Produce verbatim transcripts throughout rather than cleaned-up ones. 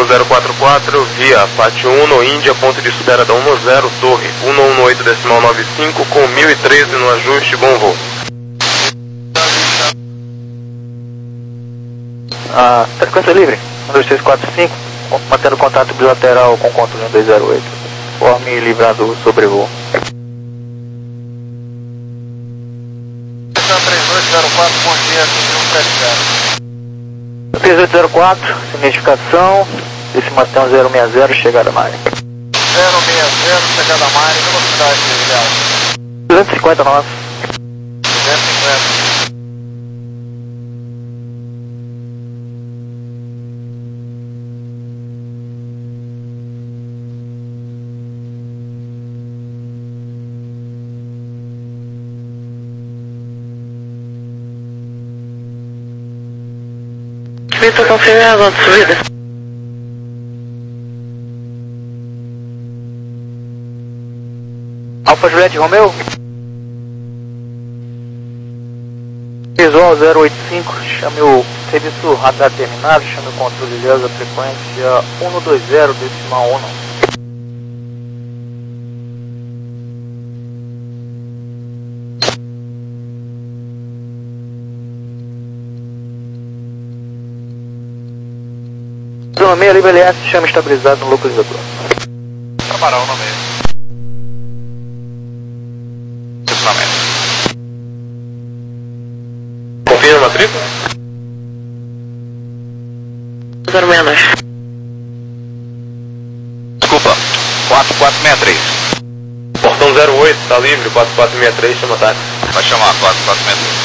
zero quatro quatro, via Pátio Uno, Índia, ponto de espera da um zero, torre um um um oito decimal nove cinco, com mil e treze no ajuste, bom voo. Ah, frequência livre, um dois três quatro cinco, mantendo contato bilateral com o controle um dois zero oito, conforme livrado o sobrevoo. três oito zero quatro, bom dia, cinco um sete zero. três oito zero quatro, identificação, esse Mustang zero seis zero, chegada na área. zero seis zero, chegada na área, velocidade ideal. duzentos e cinquenta nós. duzentos e cinquenta. Vitor, confirme a volta subida. Alfa Juliette Romeu. Visual zero oito cinco, chame o serviço radar terminado, chame o controle de asa frequência um dois zero decimal um. Zona meia, livre L S, chama estabilizado no localizador. Trabalhar o nome aí. Confirma a matrícula? zero seis dois. Desculpa, quatro quatro seis três. Portão zero oito, tá livre, quatro quatro seis três, chama táxi. Vai chamar quatro quatro seis três.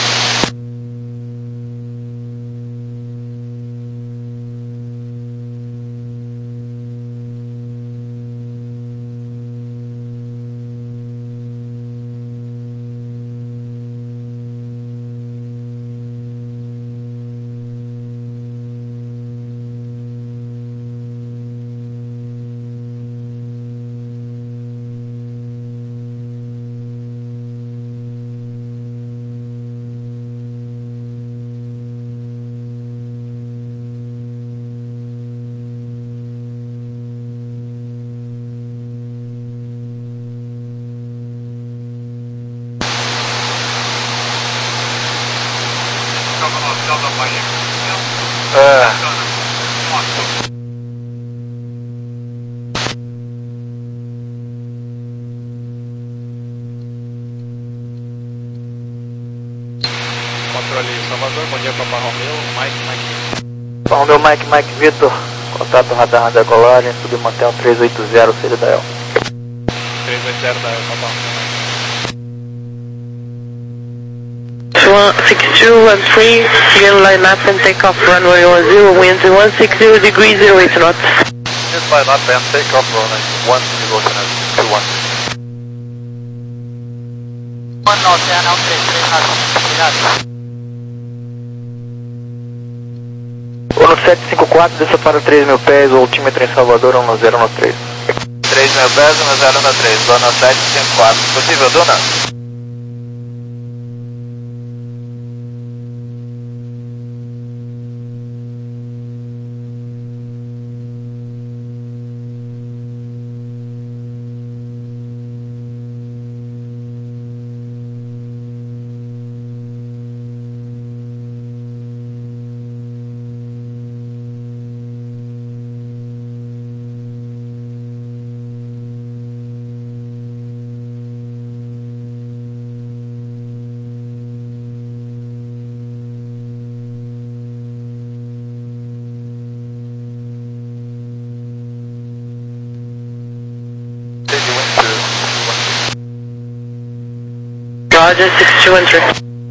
É. Controle Salvador, bom dia Papa Romeu, Mike, Mike. Papa Romeu, Mike, Mike, Vitor, contato radar radar colagem, submantel três oito zero, seja da E L. três oito zero da E L, Papa Romeu. six two one three, begin line up and take off runway one zero, winds one six zero degrees, zero eight knots. Just line up and take off runway one zero two one. one Oceano três três obrigado. Uno sete cinco quatro, desça para três mil pés, o altímetro em Salvador, um zero um três. três mil pés, um zero um três, Dona sete cinco quatro, possível, Dona? Roger, six two one three.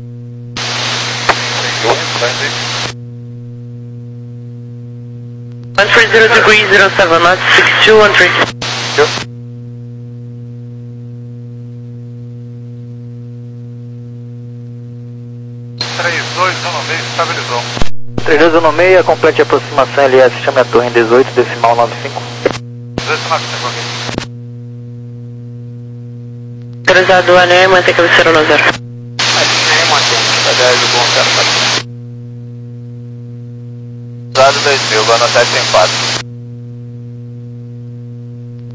one three zero degrees, zero seven knots, six two one three. três dois um seis, estabilizou. três dois um seis, complete a aproximação L S, chame a torre em dezoito, decimal nove cinco. dezoito nove cinco aqui. Autorizado A N E, mantém cabeceira no zero. Aí, mantém, tá dez, bom, zero, tá. Usado dois mil, Dona sete cinco quatro.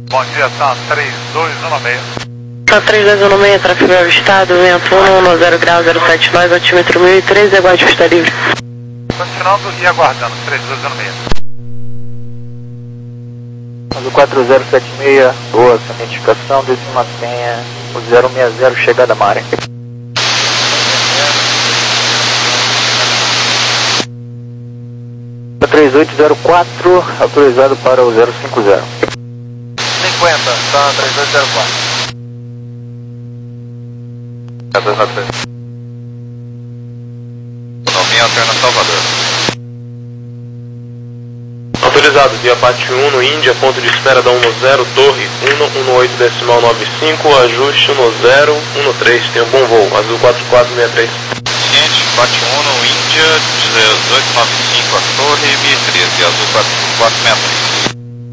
Bom dia, Sam três dois um seis. Sam três dois um seis, tráfego avistado, vento um um zero grau zero sete nove, altímetro mil e treze, aguarde pista livre. Continuando e aguardando, três dois um seis. Do quatro zero sete seis, boa, sua identificação, desse mantenha o zero seis zero, chegada à área. três oito zero quatro, autorizado para o zero cinco zero. cinquenta, tá, três oito zero quatro. É dois nove três. Economia alterna Salvador. Autorizado, via Pátio um no Índia, ponto de espera da um zero, torre um um oito decimal nove cinco, ajuste um zero um três, tenha um bom voo, azul quatro quatro seis três. Seguinte, Pátio um no Índia, dezoito nove cinco, a torre mil e treze, azul quatro quatro seis três.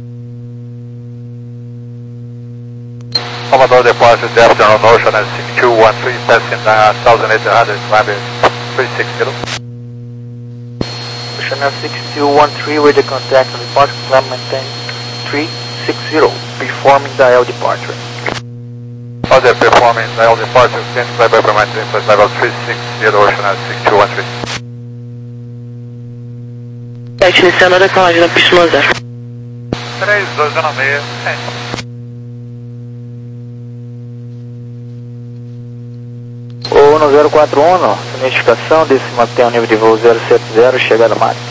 Salvador departure the afternoon ocean at six two one three, passing uh, one thousand eight hundred three sixty. Channel six two one three with the contact on departure, climb maintain three six zero, performing dial departure. Other performing dial departure, stand by by maintain flight level three six zero, Channel six two one three. Teste iniciando a decolagem na pista um zero. três dois um seis, sim. O um zero quatro um, sua identificação, desse mantém o nível de voo zero sete zero, chegada à área.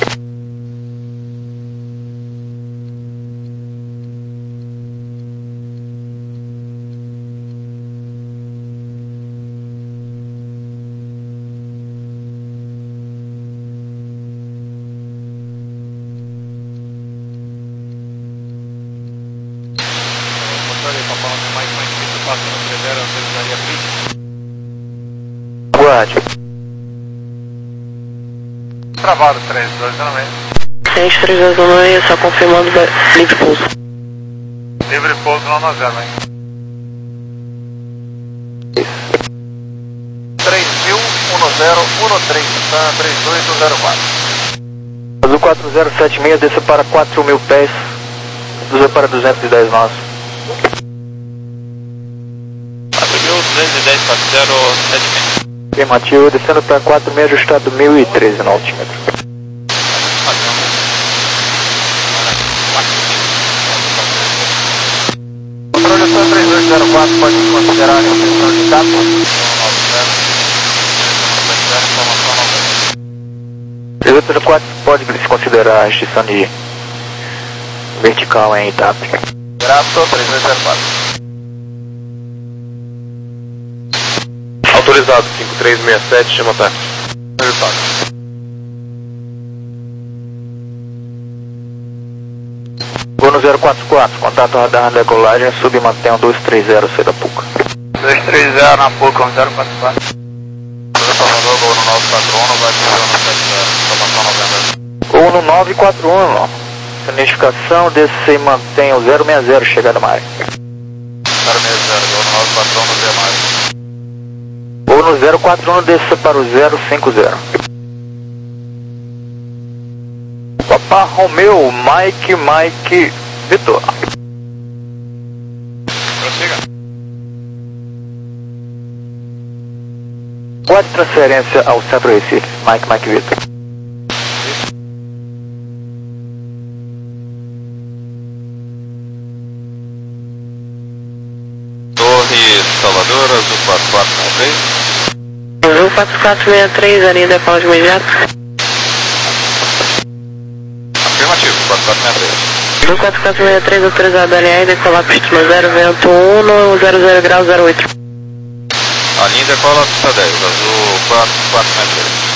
Controle, Papa Romeo, Mike, Mike, Victor, passando três zero, autorizaria crítica. Aguarde. Travado, três dois um seis. Gente, três dois um seis, só confirmando livre pouso. Livre pouso não zero, hein? três mil, um zero um três, tá? três oito zero quatro. Azul quatro zero sete seis, desça para quatro mil pés, desça para duzentos e dez nós. quatro mil duzentos e dez, quatro zero sete seis. Afirmativo, descendo para quatro mil, ajustado mil e treze no altímetro. Projeção três dois zero quatro, pode considerar a restrição de capa. três oito zero quatro pode se considerar a restrição de vertical em I T A P. Graças, três dois zero quatro. Autorizado, cinco três seis sete, chama táxi. Voo no zero quatro quatro, contato radar na decolagem, submantém o dois três zero, C da Puca. dois três zero na Puca, zero quatro quatro. Salvador, voo no nove quatro um, vai dizer no sete zero, informação novembro. Voo no nove quatro um, identificação, desce e mantém o zero seis zero, chegada à área. zero seis zero, voo no nove quatro um, no D mais. Voo no zero quatro um, desça para o zero cinco zero. Papa Romeo, Mike, Mike, Vitor. Prossiga. Guarde transferência ao Centro Recife, Mike, Mike, Vitor. Torre Salvador, azul quatro quatro seis três. Azul quatro quatro seis três, alinha decolagem imediata. Afirmativo, quatro quatro seis três. Azul quatro quatro seis três, autorizado a alinhar e decolar pista um zero, vento um no zero zero grau zero oito. A linha decola pista dez, azul quatro quatro seis três.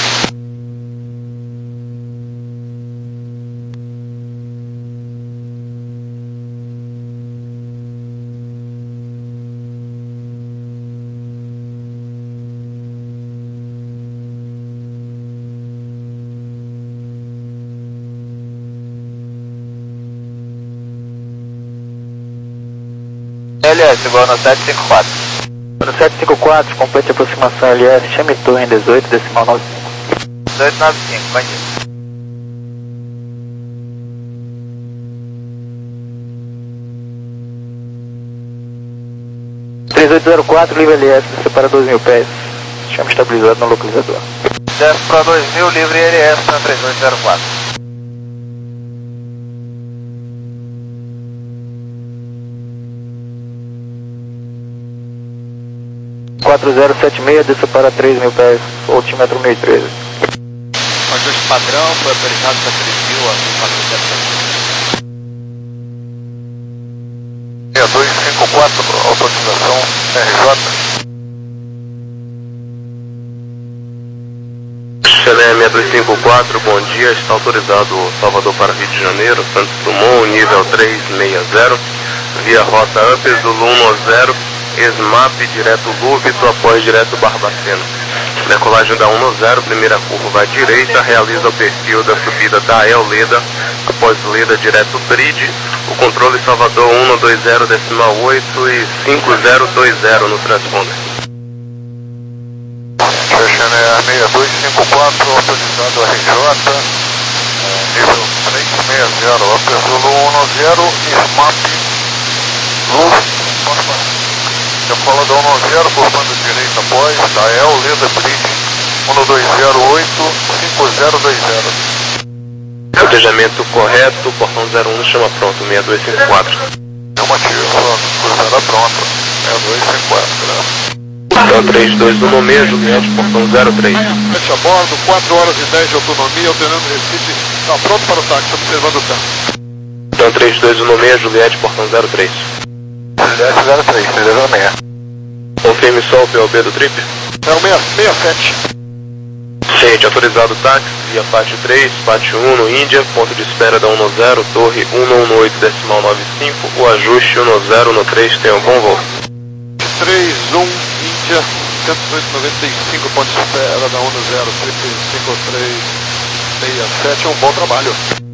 L S, igual no sete cinco quatro. No sete cinco quatro, complete a aproximação L S, chame torre em dezoito decimal nove cinco. dezoito nove cinco, vai ir. oito zero quatro, livre L S, desce para dois mil pés. Chama estabilizado no localizador. Desce para dois mil, livre L S na três oito zero quatro. quatro zero sete seis, desce para três mil pés, altímetro mil e treze. Ajuste padrão, foi autorizado para três mil, azul quatro zero sete seis dois cinco quatro, autorização R J. Chalé seis dois cinco quatro, bom dia, está autorizado Salvador para Rio de Janeiro, Santos Dumont, nível três seis zero, via rota up, Zulu um zero, SMAP, direto Lúbito, após direto Barbacena. Decolagem da um zero, primeira curva à direita, realiza o perfil da subida da El Leda, após Leda, direto Bride, o controle Salvador um dois zero, decimal oito e cinco zero dois zero no transponder. Chechene seis dois cinco quatro, autorizado R J, nível três seis zero, up Zulu um zero, SMAP, Lúbito, Decolada um zero, curvando direita após, da El Leda Bridge, um dois zero oito, cinco zero dois zero. Cotejamento correto, portão zero um, chama pronto, seis dois cinco quatro. Normativa, cruzada pronta, seis dois cinco quatro, né? Então três dois um seis, Juliette, portão zero três. Sete a bordo, quatro horas e dez de autonomia, alternando Recife, está pronto para o táxi, observando o tempo. Então três dois um seis, Juliette, portão zero três. Juliette zero três, três zero seis. Confirme só o P O B do trip. É o seis seis sete. Gente, autorizado táxi, via Pátio três, Pátio um no Índia, ponto de espera da um zero, torre um um oito, decimal nove cinco, o ajuste um zero no três, tem um bom voo. três um, Índia, cento e oito noventa e cinco, ponto de espera da um zero, trip cinco três seis sete, um bom trabalho.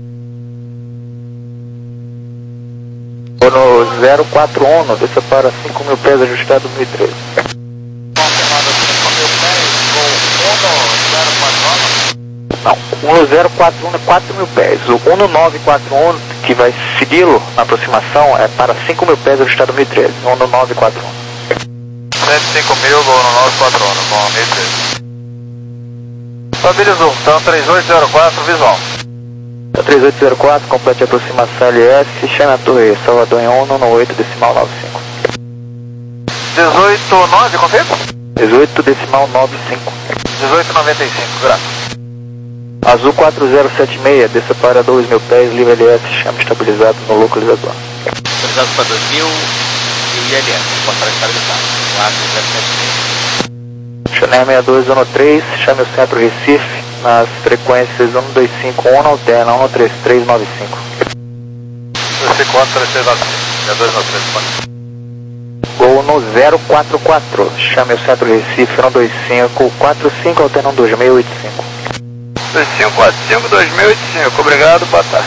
No zero quatro um, desce para cinco mil pés, ajustado mil e treze. Confirmado cinco mil pés, com um zero quatro um. Não, um zero quatro um é quatro mil pés. O um nove quatro um, que vai segui-lo na aproximação, é para cinco mil pés, ajustado mil e treze. um nove quatro um. cento e cinco mil, gol no nove quatro um, com mil e treze. Estabilizou, então três oito zero quatro, visual. três oito zero quatro, complete a aproximação L S, chama a torre Salvador em um oito, decimal nove cinco. dezoito nove, confirma? dezoito, decimal nove cinco. dezoito noventa e cinco, graças. Azul quatro zero sete seis, desça para dois mil pés, livre L S, chama estabilizado no localizador. Autorizado para dois mil e L S, portal estabilizado. quatro zero sete seis. Chanel seis dois um três, chame o centro Recife, nas frequências um dois cinco um, alterna um três três nove cinco. dois cinco quatro, três três nove cinco, seis dois nove três, pode. Gol no zero quatro quatro, chame o centro Recife, um dois cinco quatro cinco, alterna um dois mil e oitenta e cinco. dois cinco quatro cinco, dois mil e oitenta e cinco, obrigado, boa tarde.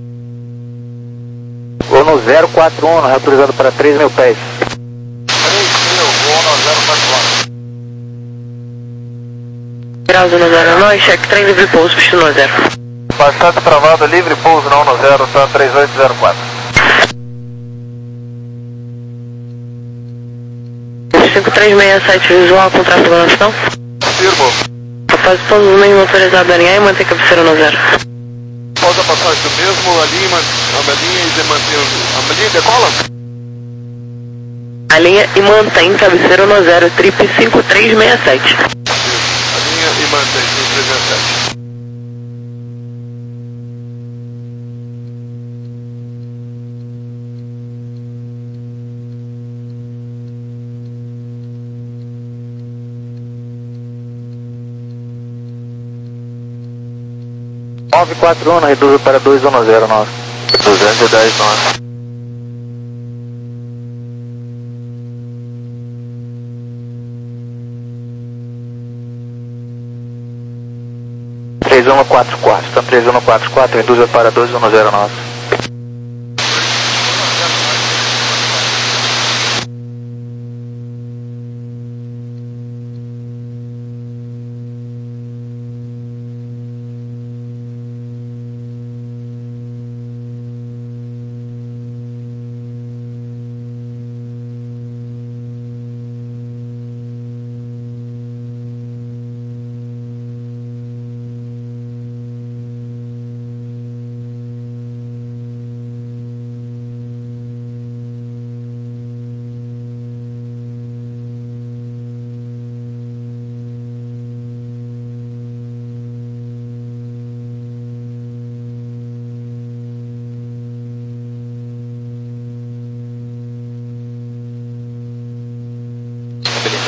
Gol no zero quatro um, reautorizado para três mil pés. três mil, gol no zero quatro um. Grau zero zero nove, cheque trem livre pouso, destino zero. Bastante travado, livre pouso na um zero, tá três oito zero quatro. cinco três seis sete, visual, contrato de nação. Firmo. Após o pouso do mesmo autorizado a alinhar e manter cabeceira no zero. Após a passagem do mesmo, a linha, a linha e mantém a linha decola? Alinha e mantém cabeceira no zero, trip cinco três seis sete. A linha e mantém cinco três seis sete. nove quatro um, reduzo para dois um zero nove. duzentos e dez nove. três um quatro quatro, então três um quatro quatro, reduza para dois um zero nove.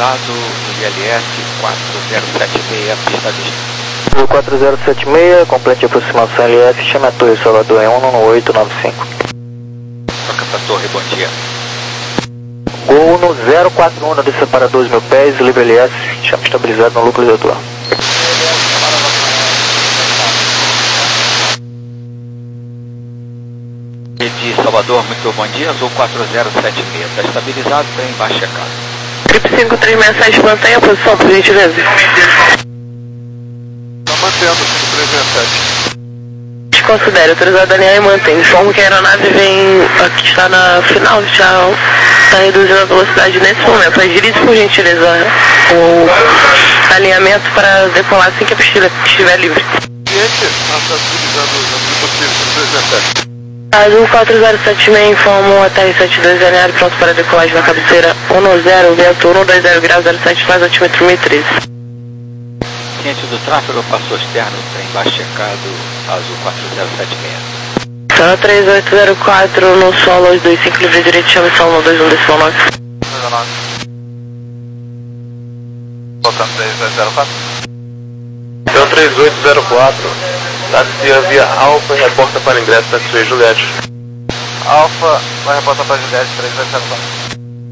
estabilizado, I L S quatro zero sete seis, pista lista. quatro zero sete seis, complete aproximação L F, chame a Torre Salvador em um um oito nove cinco. Toca pra torre, bom dia. Gol no zero quatro um, desça para dois mil pés, livre L S, chame estabilizado no localizador. De Salvador, muito bom dia, Azul quatro zero sete seis, está estabilizado, está em baixa checado. Trip cinco três seis sete, mantenha a posição, por gentileza. Está mantendo cinco três seis sete. Desconsidere, autorizado a alinhar e mantém. Informo que a aeronave vem, aqui está na final, já está reduzindo a velocidade nesse momento. Agilize, por gentileza, o alinhamento para decolar assim que a pista estiver livre. Cliente, nós estamos utilizando o ângulo possível, cinco três seis sete. Azul quatro zero sete seis, informa o A T R setenta e dois alinhado, pronto para decolagem na cabeceira um zero, vento um dois zero graus, zero sete, faz altímetro mil e treze. Ciente do tráfego, passou externo, está em baixo checado, Azul quatro zero sete seis. Sala três oito zero quatro, no solo, dois cinco, livre direito, chame solo no dois um, decimal nove. Voltando três oito zero quatro. Então três oito zero quatro, taxia via Alfa e reporta para ingresso taxi Juliette. Alfa, vai reportar para Juliette três oito zero quatro.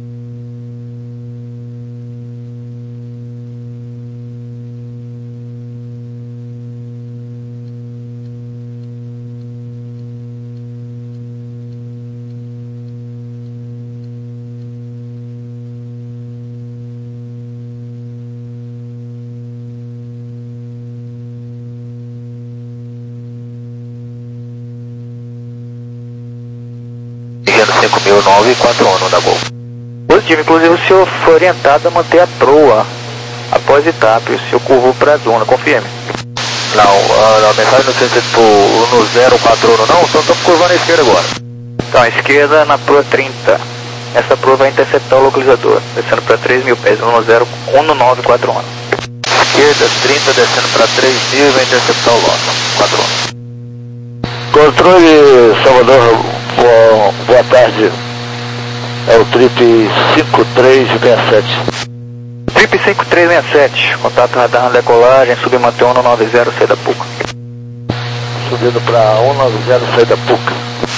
cinco mil nove quatro um da Gol. Positivo, inclusive o senhor foi orientado a manter a proa após etapa, o senhor curvou para a zona, confirme. Não, a, a mensagem não sei se for no zero quatro um não, só estamos curvando a esquerda agora. Então, a esquerda na proa trinta, essa proa vai interceptar o localizador, descendo para três mil pés, um zero um nove quatro um. Esquerda trinta, descendo para três mil e vai interceptar o lote, quatro um. Controle Salvador, boa, boa tarde, é o Trip cinco três seis sete. Trip cinco três seis sete, contato radar na decolagem, submanter um nove zero, saída Puca. Subindo para um nove zero, saída Puca.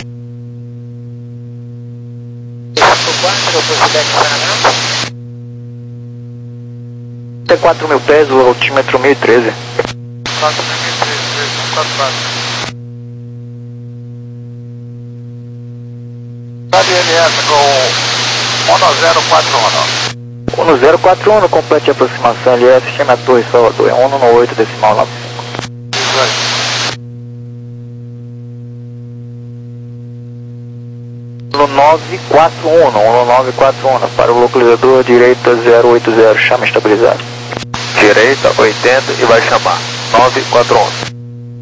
Até quatro mil pés, o altímetro mil e treze. quatro mil e treze, três um quatro quatro. Sabe L S com um zero quatro um. um zero quatro um, complete a aproximação L S, chama a Torre Salvador, é um um oito, decimal nove cinco. No nove quatro um, no nove quatro um, para o localizador direita zero oito zero, chama estabilizado. Direita oitenta e vai chamar, nove quatro um.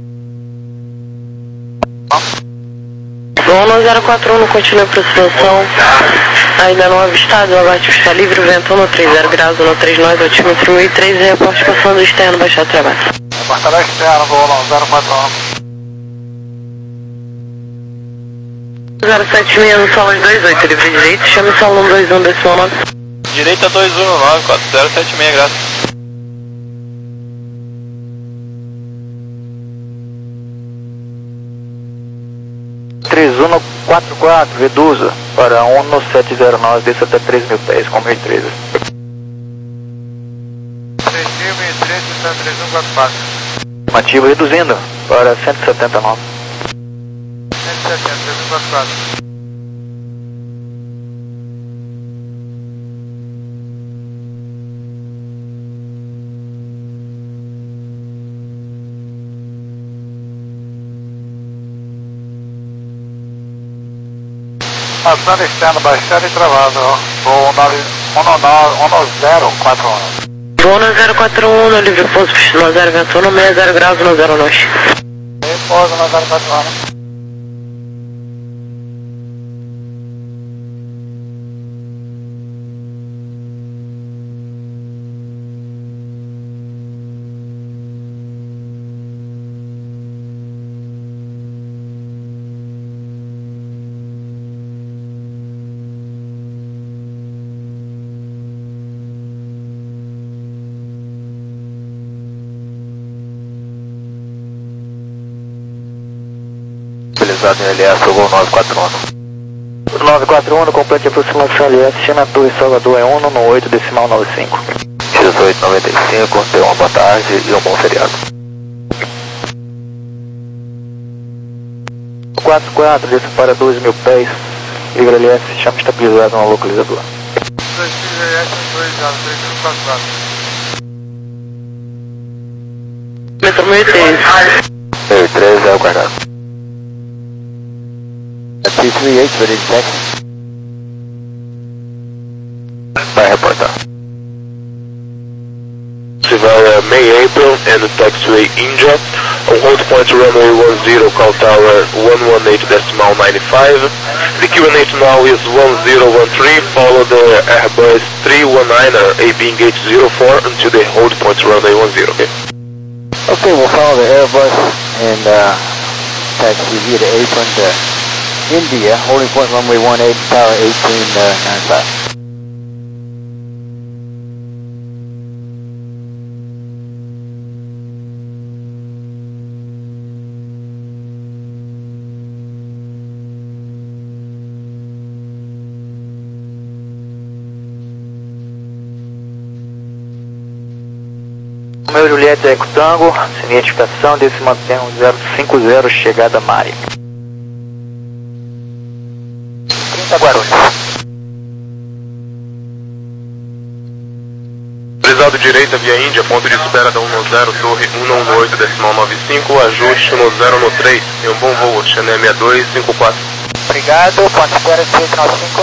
um zero quatro um, continua a aproximação, ainda não avistado, o abate está livre, vento um três zero graus, um três nove, altímetro mil e treze, reporte passando externo, baixar trabalho. Reportagem externo, voo zero quatro um. zero sete seis no solo dois oito, livre direito, chame solo dois um, decimal nove. Direita dois um nove, quatro zero sete seis, graças. três um quatro quatro, reduza para um sete zero nove, desça até três mil pés, com mil e treze. três mil e treze, está três um quatro quatro. Estimativa reduzindo para cento e setenta e nove. cento e setenta, três um quatro quatro. Passando externo, baixando e travado, voo um zero quatro um. Voo no zero quatro um, no livre pouso, no zero vento um, seis zero graus, no zero norte. Pouso no zero quatro um. autorizado em L S, o voo nove quatro um. nove quatro um, complete aproximação L S, chama a Torre Salvador é um no oito decimal noventa e cinco. dezoito noventa e cinco, tenha uma boa tarde e um bom feriado. quatro quatro, desça para doze mil pés, livre L S, chama estabilizado no localizador. dois mil L S, autorizado, três mil quatro quatro. Metro mil e treze. mil e treze é o guardado. T trinta e oito, ready to taxi. Vai reportar. Via May April and taxiway India. On hold point runway one zero, call tower one one eight decimal ninety-five. The Q N H now is one zero one three, follow the Airbus three one niner A B gate zero four until the hold point runway one zero, okay? Okay, we'll follow the Airbus and uh, taxi via the apron to India, holding point runway one eight, tower eighteen ninety-five. Meu Juliette Eco Tango, sem identificação, desse mantém um zero cinco zero, chegada Mari. trinta Guarulhos. Autorizado direita via Índia, ponto de espera da um um zero, torre um um oito decimal noventa e cinco, ajuste no zero no três, tem um bom voo, Chennai sessenta e dois cinquenta e quatro. Obrigado, ponto de espera seis nove cinco.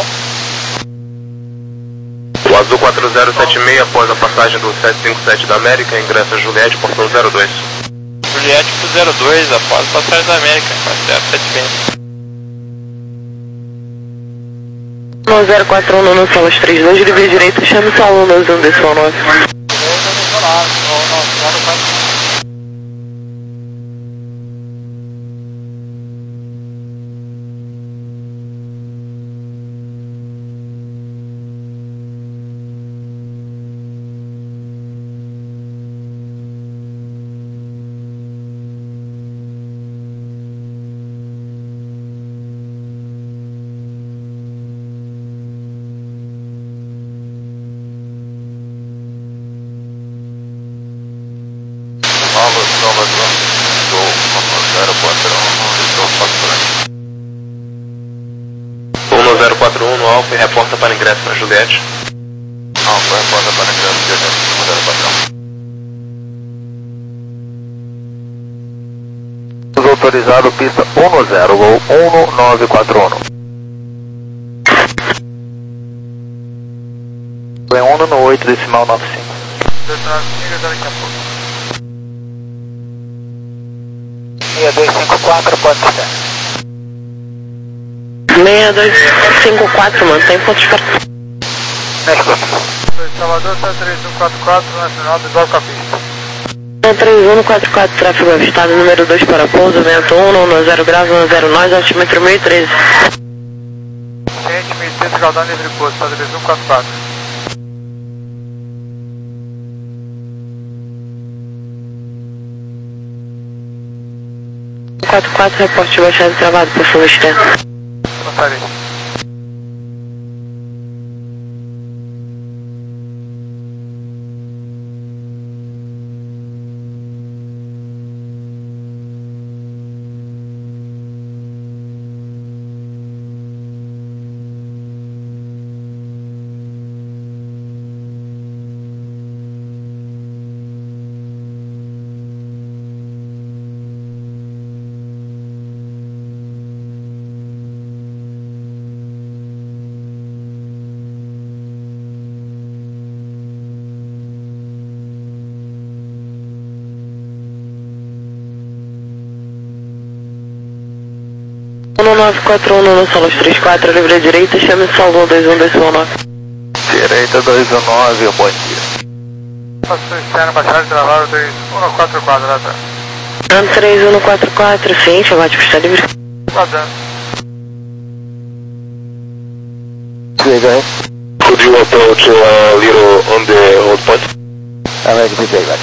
O Azul quatro zero sete seis, após a passagem do sete cinco sete da América, ingressa Juliette, portão zero dois. Juliette pro zero dois, após a passagem da América, zero sete seis. No zero quatro um, no Salas trinta e dois, livre direita, chame o salão dois um decimal nove. um zero quatro um no Alfa e reporta para ingresso na Juliette. Alfa, reporta para ingresso na Juliette, um zero quatro um. Autorizado pista um zero, voo um nove quatro um. É um no oito decimal noventa e cinco. Daqui a pouco. seis dois cinco quatro, pode ser. seis dois cinco quatro, mantém ponto de espera. Salvador sete três um quatro quatro, nacional, desloca a pista. sete três um quatro quatro, tráfego avistado, número dois para pouso, vento um, no zero graus, no zero nós, altímetro mil e treze. Ciente, mil e treze, caudão livre pouso, sete três um quatro quatro. quatro quatro, reporte de baixada travado por fundo externo. Passaria. um nove quatro um, no Salas trinta e quatro, livre direita, chame o salão dois um decimal nove. Direita dois um nove, bom dia. Passou externo, baixada de travado, três um quatro quatro, lá atrás. três um quatro quatro, sim, chamate pista livre. Guardando. Go ahead. Could you approach a little on the hold point? I'm ready to take that.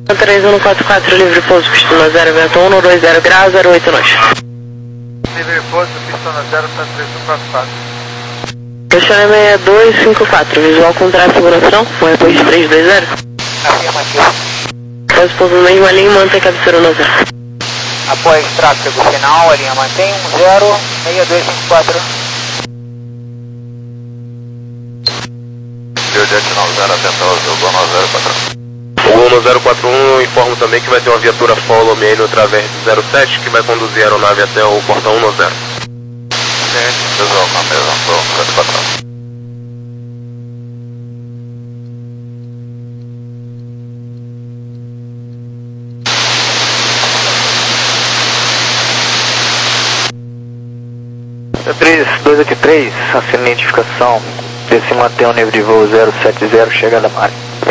três um quatro quatro, livre pouso, pistona zero, vento um, dois zero graus, zero oito nós. Livre pouso, pistona zero, três um quatro quatro. Pistona seis dois cinco quatro, visual com tráfego na opção, um depois de três dois zero. Afirmativo. Após pouso na mesma linha, mantém cabeceira no zero. Após tráfego final, a linha mantém um zero, seis dois cinco quatro. Jet nove zero, atenção, Gol nove zero quatro um. O Gol no zero quatro um, eu informo também que vai ter uma viatura follow me aí no Traverse zero sete que vai conduzir a aeronave até o portão um zero. Pessoal, com a mesma, Gol zero quatro um. três dois oito três, assina a identificação. Se mantém o nível de voo zero sete zero, chegada a Mari.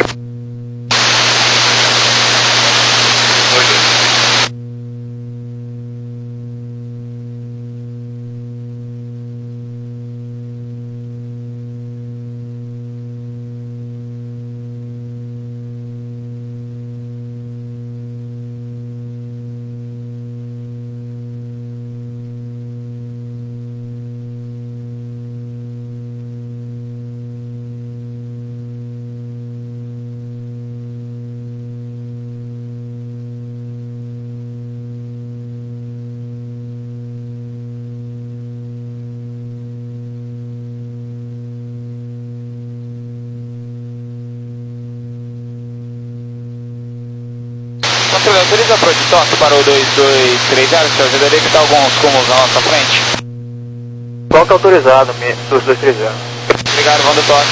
Controle, autoriza a Protitoque para o dois dois três zero, te ajudaria que está alguns cúmulos na nossa frente. Toque autorizado, dois dois três zero. Obrigado, Vando Toque.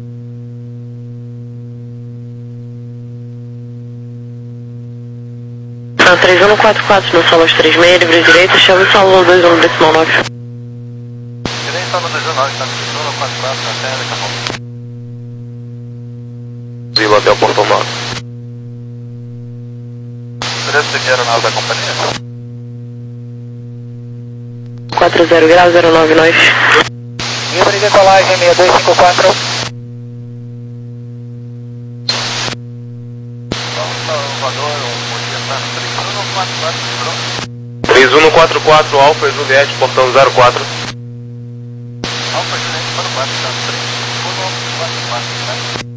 Ah, três um quatro quatro, no solo três seis, livre direita, chave solo dois um decimal nove. Direito, solo dois um nove, está no quatro quatro, até daqui a pouco. Zilo até o portão nove. Beleza, você quer a aeronave da companhia? quatro zero graus, zero nove nós. Livre decolagem seis dois cinco quatro. três um quatro quatro, Alfa, Juliette, portão zero quatro. Alfa, Juliette, quatro quatro, três um quatro quatro.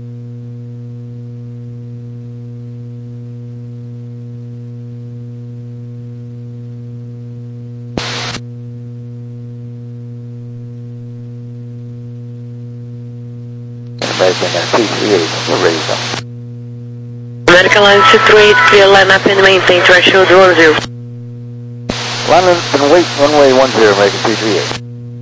American Line C three eight, clear line up and maintain threshold one zero. Line and wait, runway one zero, making two three eight.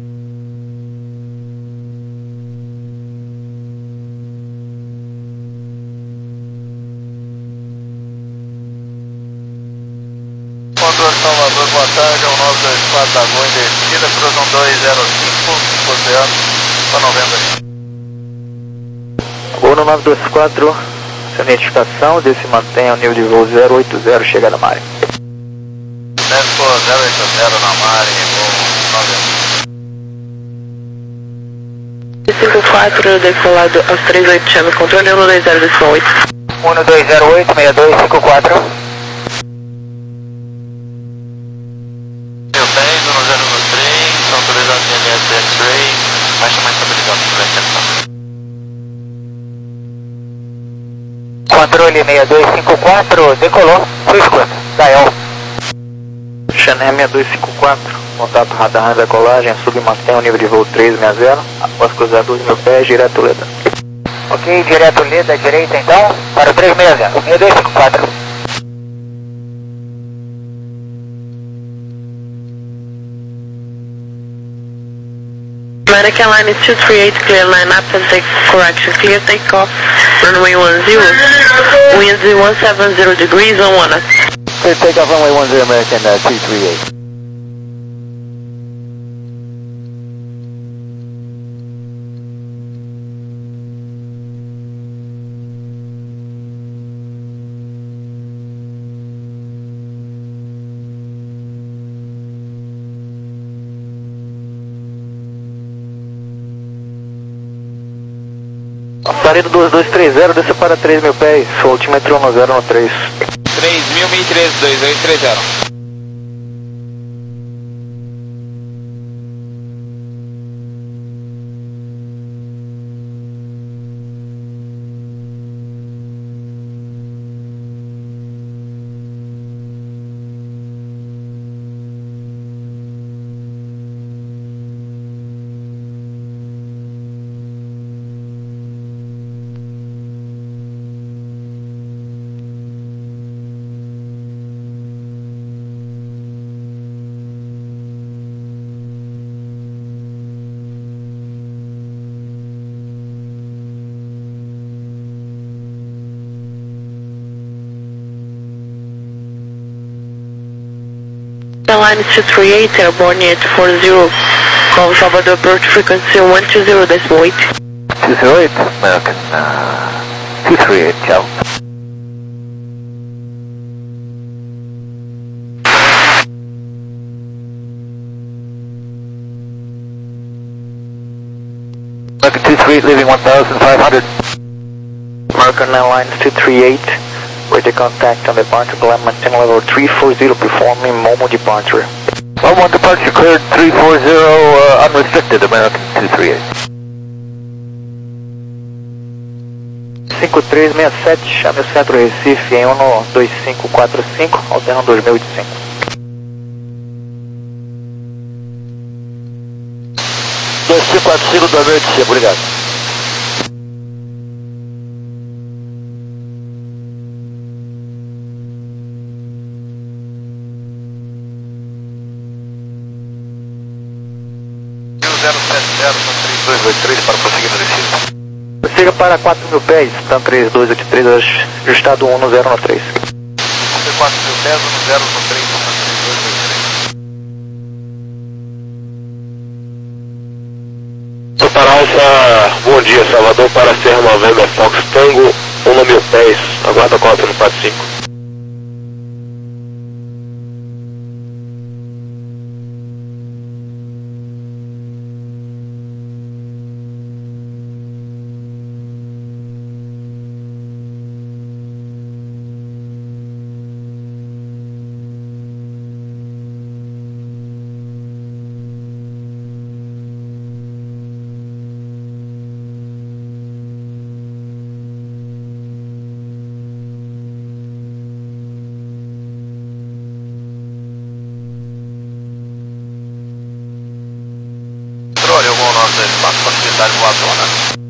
Controle Salvador, boa tarde, é o nove dois quatro da Gol em descida, cruzam dois zero cinco, oceano, para novembro. Gol no nove dois quatro, essa identificação, desse mantém o nível de voo zero oito zero, chegada a Mari. Nesco zero oito zero na Mari, Gol nove. cinco quatro, decolado aos três oito, chame controle um dois zero decimal oito. um dois zero oito, seis dois cinco quatro. dez, um zero um três, autorizado T L S X-Ray, baixa mais estabilidade por atenção. Controle seis dois cinco quatro, decolou, sua escuta, Gael. Chané seis dois cinco quatro, contato radar na decolagem, submantém o nível de voo três seis zero, após cruzar dois mil pés, direto Leda. Ok, direto Leda, direita então, para o três seis zero, seis dois cinco quatro. American Line is two three eight, clear line up and take correction, clear takeoff, runway one zero, wind one seven zero degrees on one. Clear takeoff runway one zero, American uh, two three eight. Laredo dois dois três zero, desça para três mil pés, o altímetro um zero um três. três mil e treze, dois dois três zero. Line two three eight, airborne eight four zero, call Salvador approach frequency one two zero decimal eight. two zero eight, American, uh, two three eight, tchau. American two three eight, leaving one thousand five hundred. American Airlines two three eight, radio contact on departure, climb maintain level three four zero, performing Momo departure. Momo departure cleared three four zero, uh, unrestricted, American two three eight. cinco três seis sete, chame o centro Recife em um dois cinco quatro cinco, alternando dois mil e cinco. dois cinco quatro cinco, dois mil e cinco, obrigado. zero sete zero, três dois oito três para prosseguir no Recife. Siga para quatro mil pés, TAM três dois oito três, ajustado um zero um três. quatro mil pés, um zero um três, três dois oito três. Para Alfa, bom dia, Salvador para Serra November Fox Tango, um mil pés, aguarda quatro no quatro cinco. Controle, algum nove dois quatro, possibilidade voadora.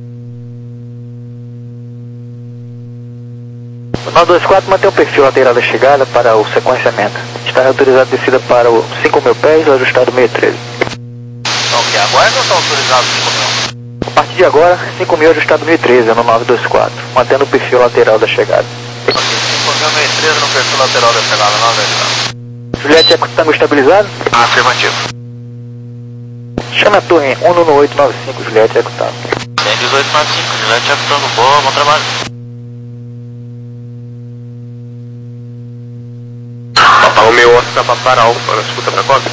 nove dois quatro mantém o perfil lateral da chegada para o sequenciamento. Está autorizado descida para o cinco mil pés, ajustado meio treze. Então, que agora não está autorizado cinco mil? A partir de agora, cinco mil ajustado mil e treze no nove dois quatro, mantendo o perfil lateral da chegada. Ok, cinco mil meio treze no perfil lateral da chegada, nove dois quatro. Juliette Eco Tango estabilizado? Afirmativo. Chame a torre em um nove oito nove cinco, Juliette Eco Tango. Tem dezoito nove cinco, Juliette Eco Tango, boa, bom trabalho. Papa Romeo Oscar para Alfa, na escuta para cópia.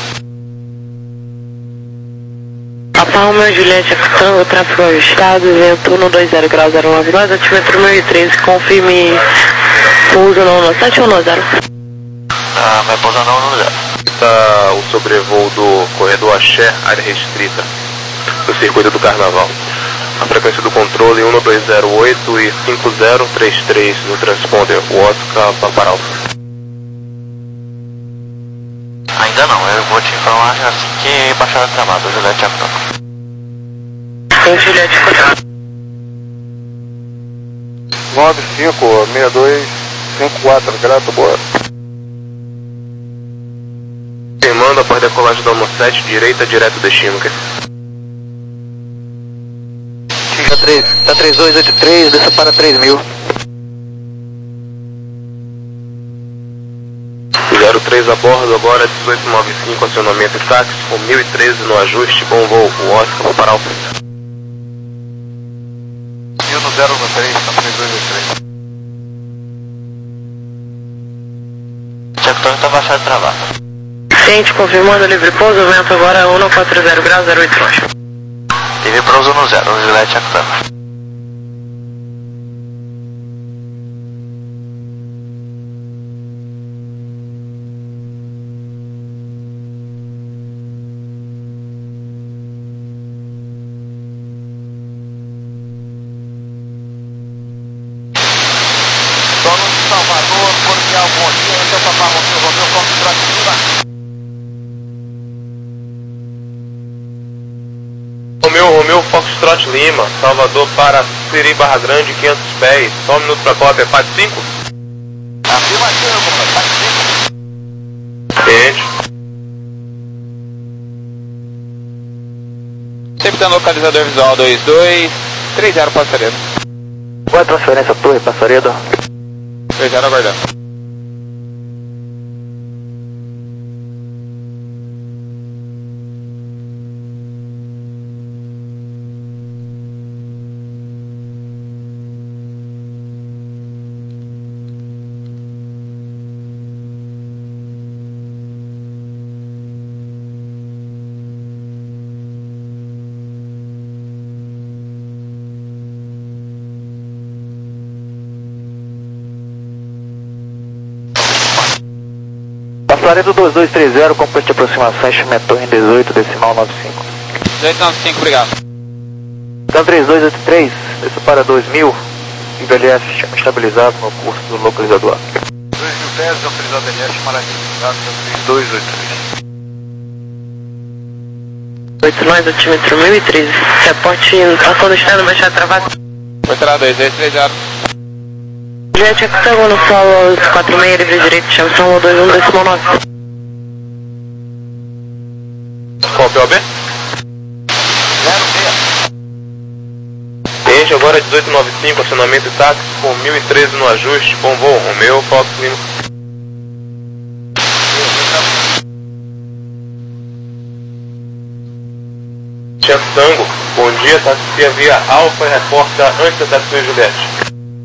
Papa Romeo Juliette Eco Tango, tráfego ajustado, vento um dois zero grau zero nove dois, altímetro mil e treze, confirme pouso no sete ou no zero? Ah, vai pousar não no zero. Está o sobrevoo do corredor Axé, área restrita, do circuito do Carnaval. A frequência do controle um dois zero oito e cinco zero três três no transponder, o Oscar Papa Alfa. Ainda não, eu vou te informar assim que baixar a chamada, Juliette Eco Tango. Tem Juliette Eco Tango. nove cinco seis dois cinco quatro, grato, boa. Confirmando após decolagem da Almo sete, direita, direto destino. Tá três dois oito três, desça para três mil. zero três a bordo, agora dezoito nove cinco, acionamento e táxi, com mil e treze no ajuste, bom voo, o Oscar para Alfa. mil no zero no três, tá três dois oito três. Eco Tango tá baixado travado. Ciente, confirmando livre pouso, vento agora um quatro zero grau zero oito nove. Livre pouso no zero, Juliette Eco Tango. Bom dia, esse é o Papa Romeu, Romeu, Foxtrot Lima. Romeu, Romeu, Foxtrot Lima, Salvador para Siri Barra Grande, quinhentos pés. Só um minuto para cópia, F A T cinco. Afirmativo, F A T cinco. Ciente. Sempre dando localizador visual dois dois três zero Passaredo. Qual é a transferência torre, Passaredo? dois zero aguardando. Passaredo dois dois três zero, complete de aproximação, enchimento torre em dezoito, decimal noventa e cinco. dezoito noventa e cinco, obrigado. Então três dois oito três, desço para dois mil, nível L S estabilizado no curso do localizador. dois mil pés, autorizado L S, Maravilha, três dois oito três. oito nove, altímetro mil e treze. Reporte ação do estado, baixar travado. Portará dois dois três zero. Jet Octagon, solo quatro seis, livre direito, chamação dois um, decimal nove. Qual P O B? zero seis. Ciente, agora dezoito noventa e cinco, acionamento e táxi com mil e treze no ajuste, com voo Romeu, Fox Lima. Tiago Tango, bom dia, taxia via Alfa e reporta antes da taxi Juliette.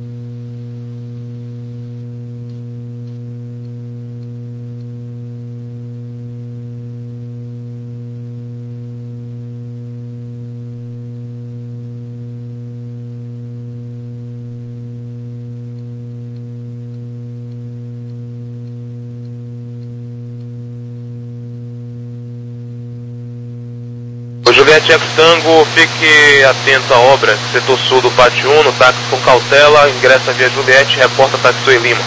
O Juliette Eco Tango, fique atento à obra, setor sul do pátio um, no táxi com cautela, ingressa via Juliette, reporta Taxi Lima.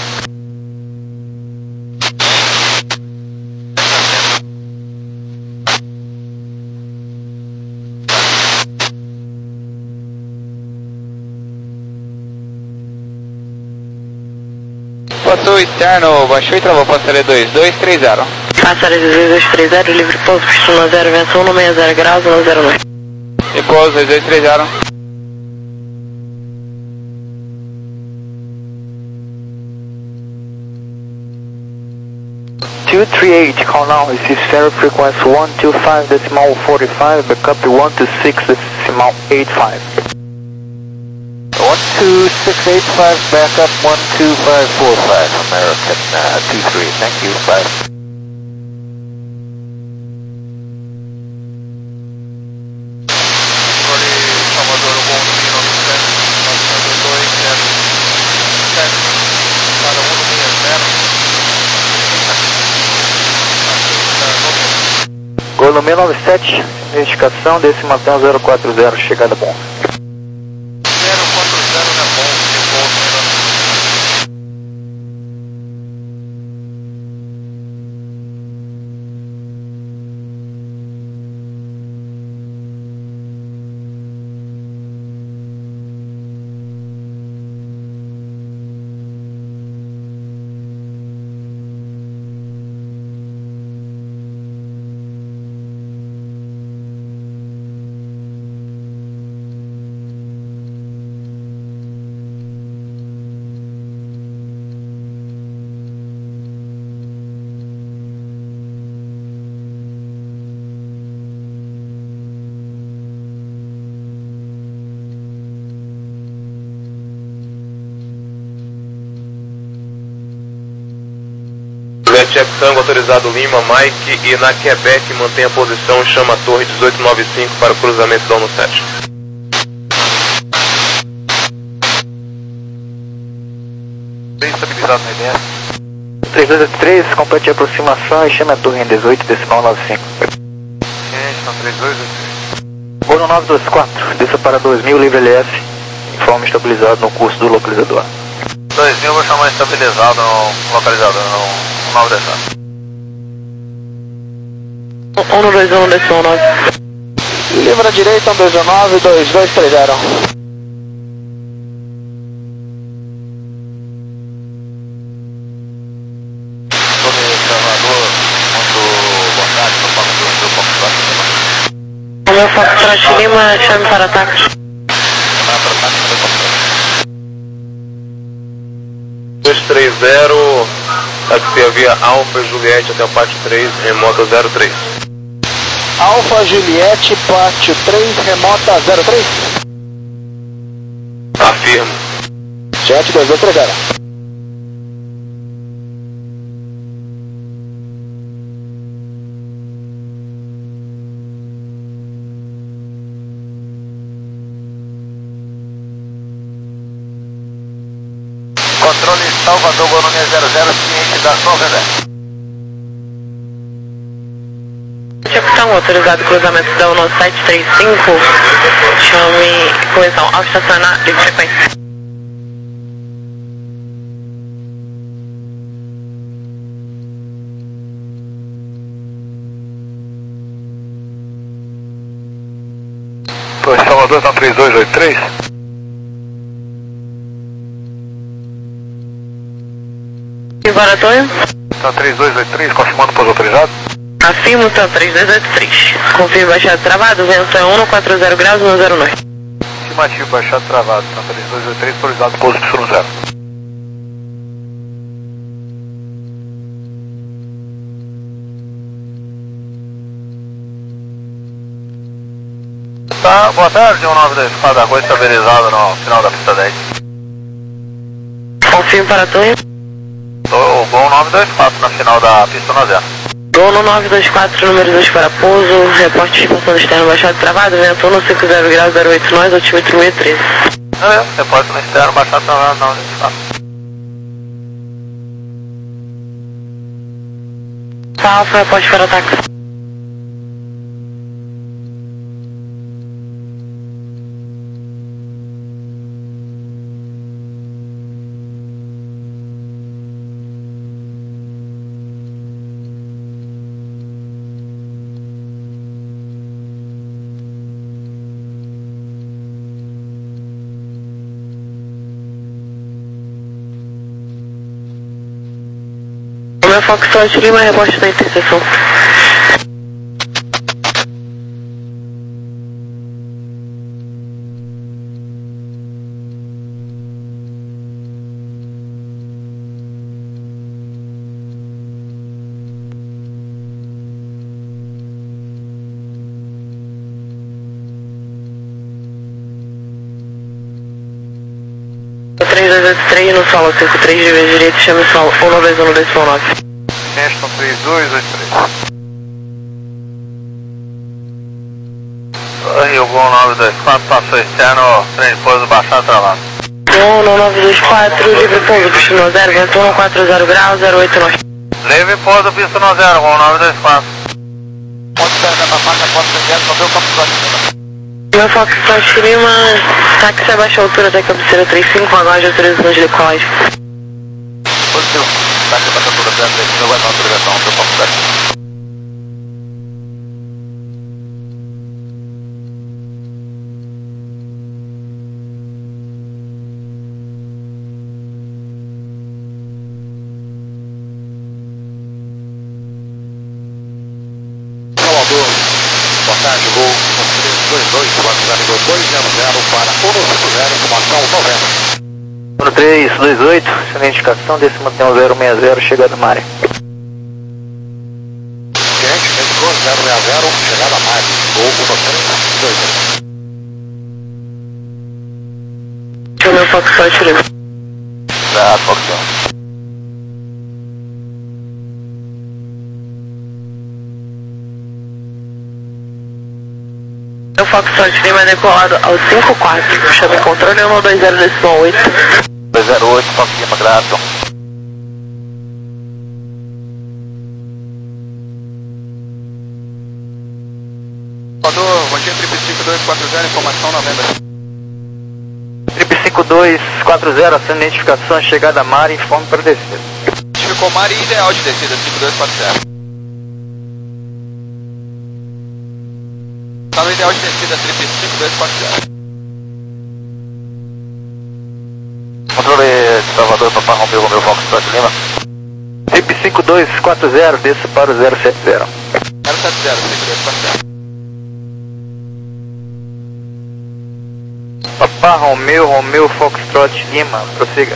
Passou externo, baixou e travou, Passaredo dois dois três zero. Passaredo dois dois três zero, livre pouso, pistão zero, aviação no sessenta graus, no zero nove. E pouso dois dois três zero. two three eight, call now, receive stereo frequency one two five decimal forty-five, backup one two six decimal eighty-five. one two six eight five, backup one two five four five, American uh, two three, thank you, bye. Salvador, bom dia, nove sete, nove dois zero sete, cada um no meio zero. Gol no mil e noventa e sete, identificação, décima zero quatro zero, chegada bom. zero quatro zero na bom, de bom, Juliette Eco Tango, autorizado Lima, Mike, e na Quebec mantém a posição, chama a torre dezoito noventa e cinco para o cruzamento da ONU sete. bem estabilizado na ideia. três dois oito três, complete de aproximação, chama a torre em dezoito decimal noventa e cinco. Ciente, na três dois oito três. Gol no nove dois quatro, desça para dois mil, livre L S, informe estabilizado no curso do localizador. dois mil, vou chamar estabilizado no localizador, no nove dois quatro. um no dois um, decimal nove. Livre à direita, um dois nove, dois dois três zero. O meu Foxtrot Lima, chame para ataque. dois três zero, taxi a via Alfa Juliette até o pátio três, remota zero três. Alfa Juliette, pátio três, remota zero três. Afirmo. Jet dois dois três zero. Controle Salvador, Goiânia zero zero, ciente da noventa. Capitão, autorizado cruzamento da U N O sete três cinco. Chame correção ao estacionar de frequência. Pois Salvador está três dois oito três. Laboratório? Está três dois oito três, confirmando pouso autorizado. Afirmo, está três dois oito três. Confirme baixado travado, vento é um no quatro zero graus, um zero nove. Estimativo baixado travado, está três dois oito três, autorizado, pouso Y zero. Tá, boa tarde, um nove dois quatro, agora estabilizado no final da pista dez. Confirme para a torre. Tô bom nove dois quatro na final da pista no zero. Dono nove dois quatro, número dois para pouso, reporte de expansão externo baixado travado, vento um no cinco zero graus, zero oito nós, altímetro seis três. É, repórter no externo baixado travado, não, não. Alfa, reporte para ataque. O meu Foxtrot Lima, reporte da interseção. três dois oito três no solo cinco três de vez direito, chame o solo um nove um dois nove. Ashton três dois oito três. Rio Gol nove dois quatro, passou externo, trem de pouso baixado travado. um nove dois quatro, livre pouso, pista no zero, vento um quatro zero graus, zero oito nove. Livre pouso, pista no zero, Gol nove dois quatro. Ponte perto da faca, ponte zero, só vê o campo de Meu Foxtrot Lima, táxi a baixa altura da cabeceira trinta e cinco, aguarde autorização de decolagem. Positivo, táxi a baixa altura, trinta e cinco, aguarde autorização do Foxtrot. Salvador, boa tarde, voo três dois dois, localizado dois zero zero para um cinco zero, informação noventa. Número três dois oito, sem identificação, desse mantém o zero seis zero, chegada na área. Gente, registrou zero seis zero, chegada na área, voo no três dois dois. Deixa o meu Foxtrot Lima. Da Foxtrot. O Foxtrot Lima é decolado ao cinco quatro, chame controle um dois zero decimal oito. dois zero oito, Fox Lima, grato. Salvador, bom dia, triplo cinco dois quatro zero, informação novembro. Trip cinco dois quatro zero, assinando identificação, chegada a mar e informe para descida. Ficou mar e ideal de descida, cinco dois quatro zero. Estava ideal de descida, Trip cinco dois quatro zero. Controle de Salvador, Papa Romeo, Romeo Foxtrot Lima. Trip cinco dois quatro zero, desça para o zero sete zero. zero sete zero, cinco dois quatro zero. Papa Romeo, Romeo Foxtrot Lima, prossiga.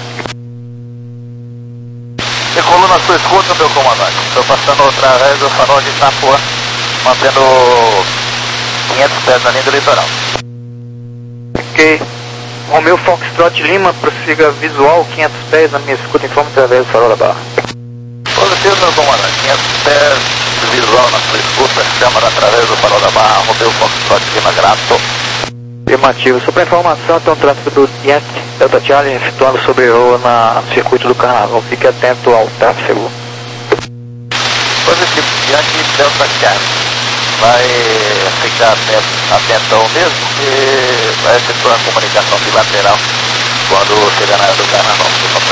Decolou na sua escuta, meu comandante. Estou passando através do farol de Itapuã, mantendo quinhentos pés na linha do litoral. Ok. Romeo Foxtrot Lima, prossiga visual, quinhentos pés na minha escuta, informe através do farol da barra. Positivo, meu comandante, quinhentos pés visual na sua escuta, câmara através do farol da barra, Romeo Foxtrot Lima, grato. Afirmativo, sobre a informação, tem um tráfego do Yankee Delta Charlie efetuando sobrevoo na no circuito do Carnaval. Fique atento ao tráfego. Positivo, Yankee Delta Charlie. Vai ficar atento, atento ao mesmo e vai efetuar a comunicação bilateral quando chegar na área do Carnaval.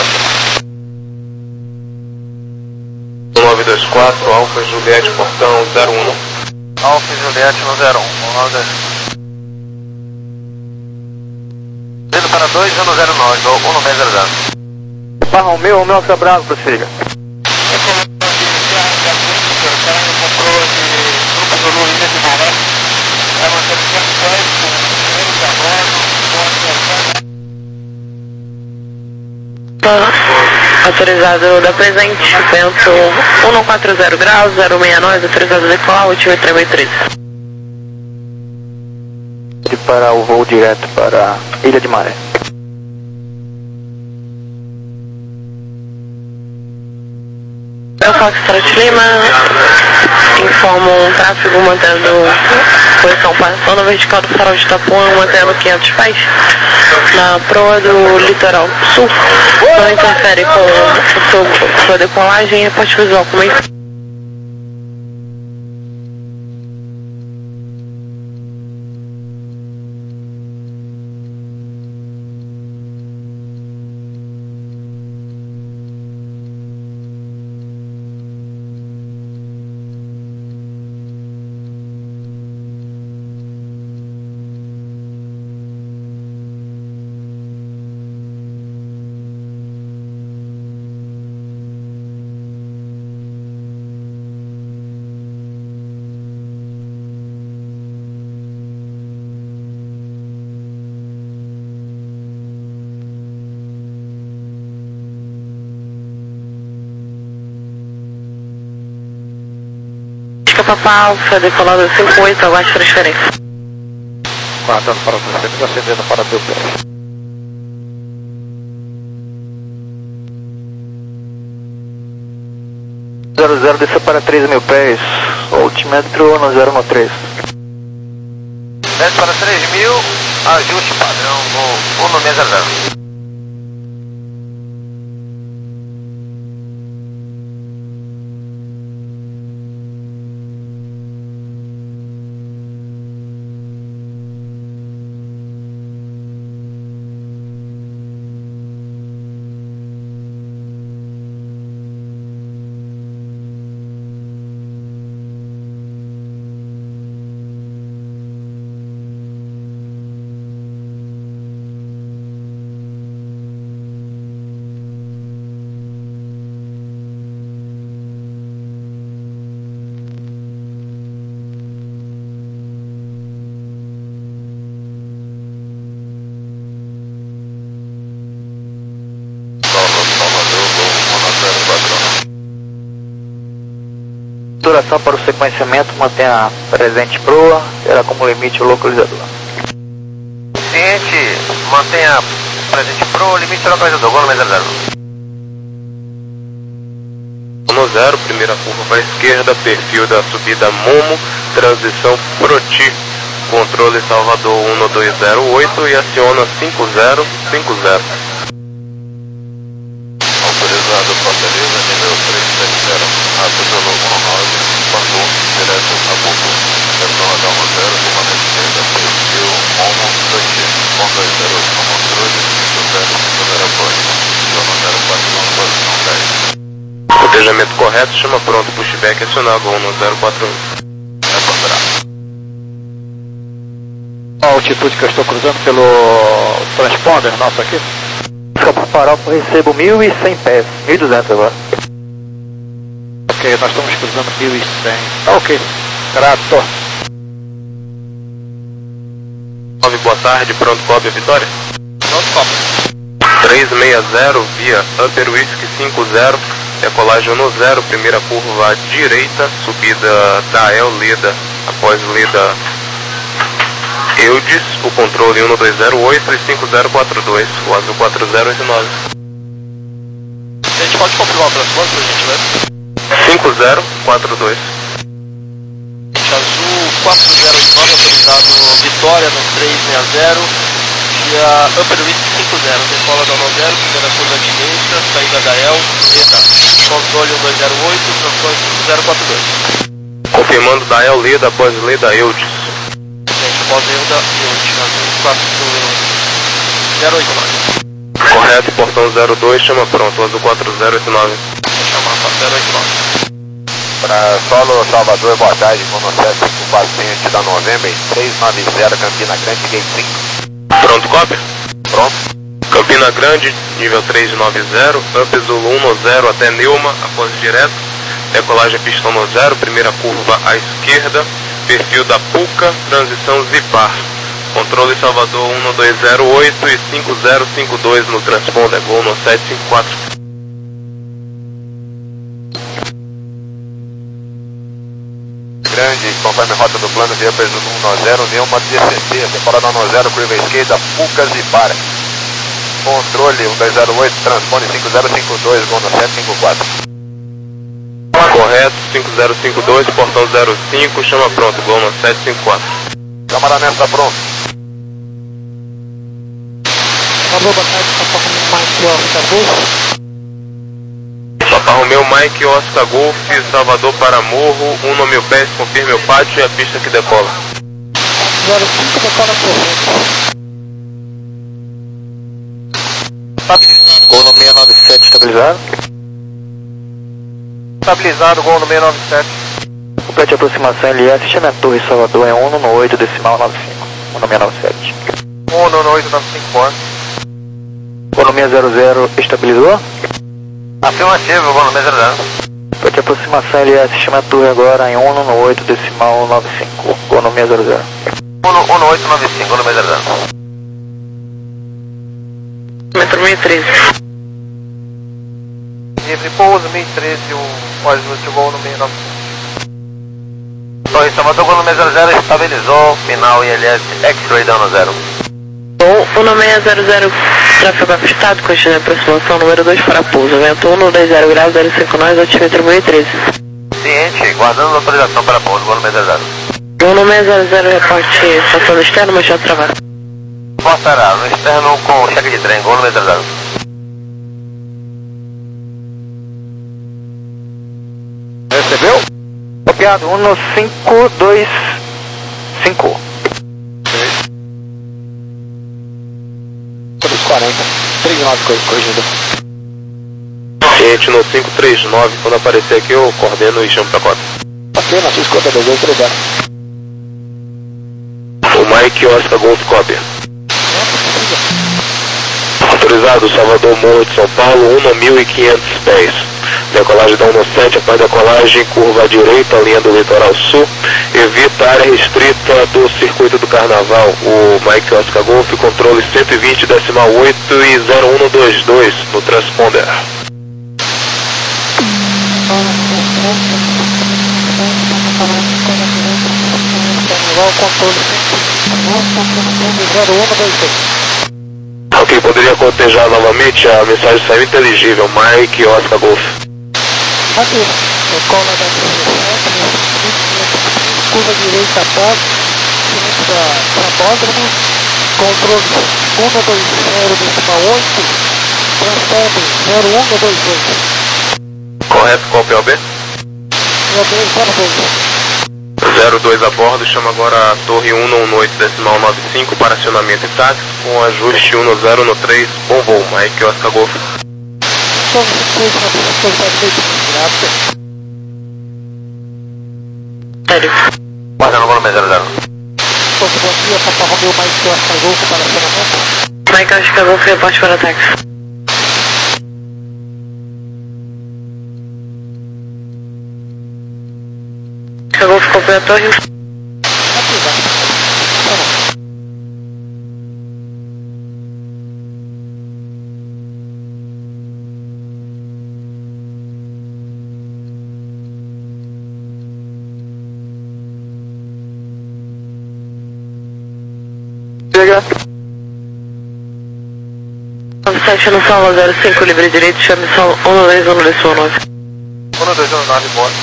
nove dois quatro, Alfa Juliette, portão zero um. Alfa Juliette no zero um, nove dois. Indo para dois um zero nove, um no meio zero zero. Barra Romeo, Romeo Alfa Bravo, prossiga. Autorizado da presente, vento um quatro zero graus, zero seis nove, autorizado decolar, último três três. E para o voo direto para Ilha de Maré. Eu Foxtrot Lima, informo um tráfego mantendo posição passando na vertical do farol de Itapuã, mantendo quinhentos pés na proa do litoral sul. Não interfere com a sua, sua decolagem e reporte visual como é. Papa Alfa, decolado cinco oito, aguarde transferência. Guardando para o transferência, acendendo para teu pé. zero zero, desça para três mil pés, altimetro no zero no três. Desce para três mil, ajuste padrão no um no meio zero zero. Duração para o sequenciamento, mantenha presente proa, terá como limite o localizador. Ciente, mantenha presente proa, limite o localizador, gol no meio zero. no zero, primeira curva para a esquerda, perfil da subida Momo, transição Proti, controle Salvador um dois zero oito e aciona cinco zero cinco zero. Autorizado Fortaleza, nível três sete zero, rápido um nove, Bangu, direto a Buco, versão Adalmo zero, comando esquerda, perfil Momo, Proti, um dois zero oito, controle Despejamento correto, chama pronto, pushback, acionar Gol no zero quatro um. A altitude que eu estou cruzando pelo transponder nosso aqui? Para parar, eu recebo mil e cem pés, mil e duzentos agora. Ok, nós estamos cruzando mil e cem. Tá ok, grato. nove, boa tarde, pronto, Cobb, Vitória? Pronto, Cobb. três seis zero, via Upper Whiskey cinco zero, decolagem no zero, primeira curva à direita, subida da El Leda, após Leda Eudes, o controle um dois zero oito e cinco zero quatro dois, o azul quatro zero oito nove. A gente pode confirmar o transponder, por gentileza? cinco zero quatro dois. Azul quatro zero oito nove, autorizado Vitória no três seis zero, via Upper Whiskey cinco zero, decola da nove zero, primeira curva à direita, saída da El, Leda, controle um dois zero oito, transponder cinco zero quatro dois. Confirmando da El Leda após Leda Eudes. Após Leda Eudes, azul quatro zero oito nove. Correto, portão zero dois, chama pronto, azul quatro zero oito nove. Vou chamar quatro zero oito nove. Para Solo Salvador, boa tarde, Monocesso cinco paciente da November, três nove zero, Campina Grande, gate cinco. Pronto, cópia? Pronto. Campina Grande, nível três nove zero, Up Zulu um no zero até Neuma, após direto, decolagem pistão no zero, primeira curva à esquerda, perfil da Puca, transição Zipar. Controle Salvador um dois zero oito e cinco zero cinco dois no transponder, Gol no sete cinco quatro. Grande, conforme a rota do plano, veio para um nove zero, Neuma D C C, decola da nove zero, curva esquerda, Pucas e para. Controle um dois zero oito, transpone cinco zero cinco dois, Gol no sete cinco quatro. Correto, cinco zero cinco dois, portão zero cinco, chama pronto, Gol no sete cinco quatro. Câmara nessa pronto. Alô, boa tarde, Papa Mike Oscar Golf. Papa Romeu Mike Oscar Golf, Salvador para Morro, um no mil pés, confirme o pátio e a pista que decola. zero cinco, decola correto. Gol no seiscentos e noventa e sete, estabilizado. Estabilizado, Gol no seiscentos e noventa e sete. Complete aproximação L S, chame a Torre Salvador em um no oito, decimal nove cinco. um no seiscentos e noventa e sete. um no oito nove cinco quatro. Gol no seiscentos e zero, estabilizou? Afirmativo, Gol no seiscentos e zero. Complete aproximação L S, chame a Torre agora em um no oito, decimal nove cinco. Gol no seiscentos e zero. um no oito nove cinco, Gol no seiscentos e zero. Metro meio treze. Livre pouso, meio treze, o ajuste Gol no seiscentos e nove. Torre Salvador, Gol no seiscentos e zero, estabilizou, final I L S, X-Ray dano zero. Bom, um no seiscentos e zero, tráfego afastado, continua a aproximação número dois para pouso. Vento um no dez zero graus, zero cinco nós, altímetro meio treze. Ciente, guardando a autorização para pouso, Gol no seiscentos e zero. um no seiscentos e zero, reporte estação externa, machado travado. Portará, no externo com cheque de trem, Gol no seiscentos e zero. Recebeu? Copiado, um no cinco dois cinco. quarenta, três nove corrigido. Ciente no cinco três nove, quando aparecer aqui eu coordeno e chamo pra cota. Ok, na sua escuta, dois três zero. O Mike Oscar Golf cópia. Autorizado, Salvador Morro de São Paulo, um no mil e quinhentos pés. Decolagem da um no sete, após decolagem, curva à direita, linha do litoral sul. Evita a área restrita do circuito do carnaval. O Mike Oscar Golf, controle cento e vinte, decimal oito e zero um no dois dois no transponder. Ok, poderia cotejar novamente, a mensagem saiu inteligível. Mike Oscar Golf. Aqui, decola da curva direita após, ciente da Sabódromo, controle um dois zero, decimal oito, transponder zero um dois dois. Correto, qual P O B? zero dois zero dois. zero dois a bordo, chama agora a torre um no oito, decimal nove cinco para acionamento e táxi, com ajuste um no zero no três, bom voo, Mike Oscar Golf. Sério. Guarda no volume zero zero. Mike Oscar Golf, reporte para ataque. Golf, comprei a torre. Chega. nove sete no solo zero cinco, livre direito, chame solo um dois um dois um nove. um dois um nove, bora.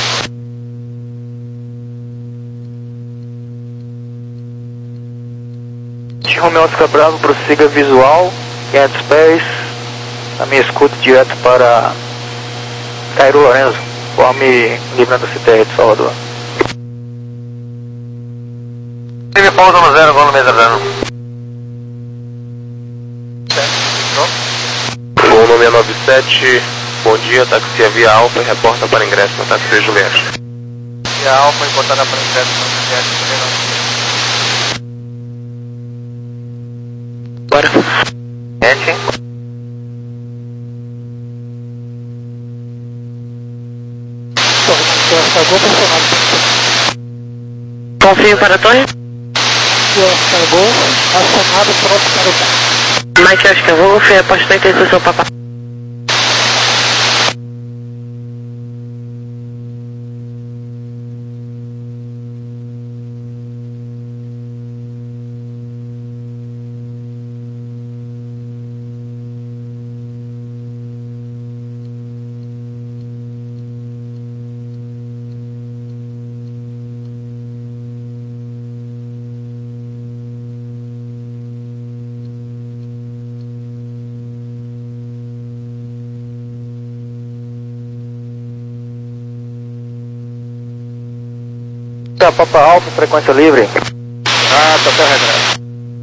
Romeo Oscar Bravo, prossiga visual, quinhentos pés, na minha escuta direto para Cairo Lorenzo, conforme livrando C T R de Salvador. Teve pausa no zero, vou no mesa zero. Gol número nove sete, bom dia, taxi Via Alfa, reporta para ingresso no taxi Juliette. Via Alfa, importada para ingresso no Juliette. Bora. Ete. Confio para a torre. Mike Oscar Golf, reporte da interseção papá. Papa Alfa, frequência livre. Ah, tá carregado.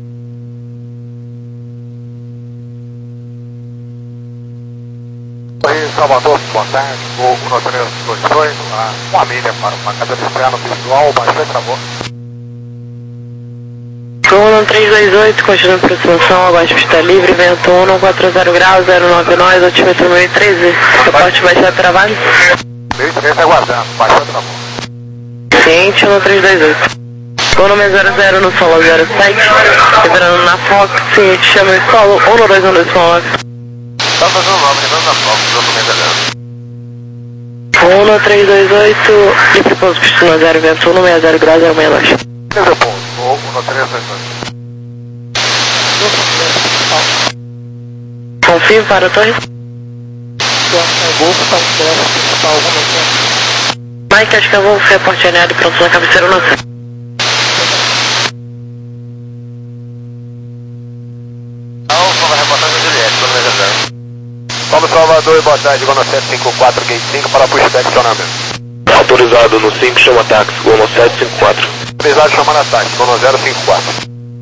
Oi, Salvador, boa tarde. Vou com nós três posições. Uma milha para uma casa de externo visual, bastante favor. Comando três dois oito, continua a aproximação, abaixo pista livre, vento um quatro zero graus, zero nove nove, altímetro mil e treze. Reporte baixar trabalho. mil e treze aguardando, baixar trabalho. Ciente no três dois oito. Volume zero zero no solo zero sete, liberando na Fox, ciente, chama o solo um dois um dois nove. Tá fazendo nove, liberando na Fox, volume zero zero. um três dois oito, livre pouso, pista zero, vento um, sessenta graus, zero seis nove. Beleza, ponto, vou um três dois oito. Confio para a torre. Mike, acho que eu vou reporte alinhado pronto na cabeceira no céu. Alfa, vai reportar no Juliette, quando vai zero. Vamos Salvador e boa tarde, Gol no sete cinco quatro, gate cinco para pushback, seu nome. Autorizado no cinco, chama táxi, Gol no sete cinco quatro. Autorizado chamando a táxi, Gol no zero cinco quatro.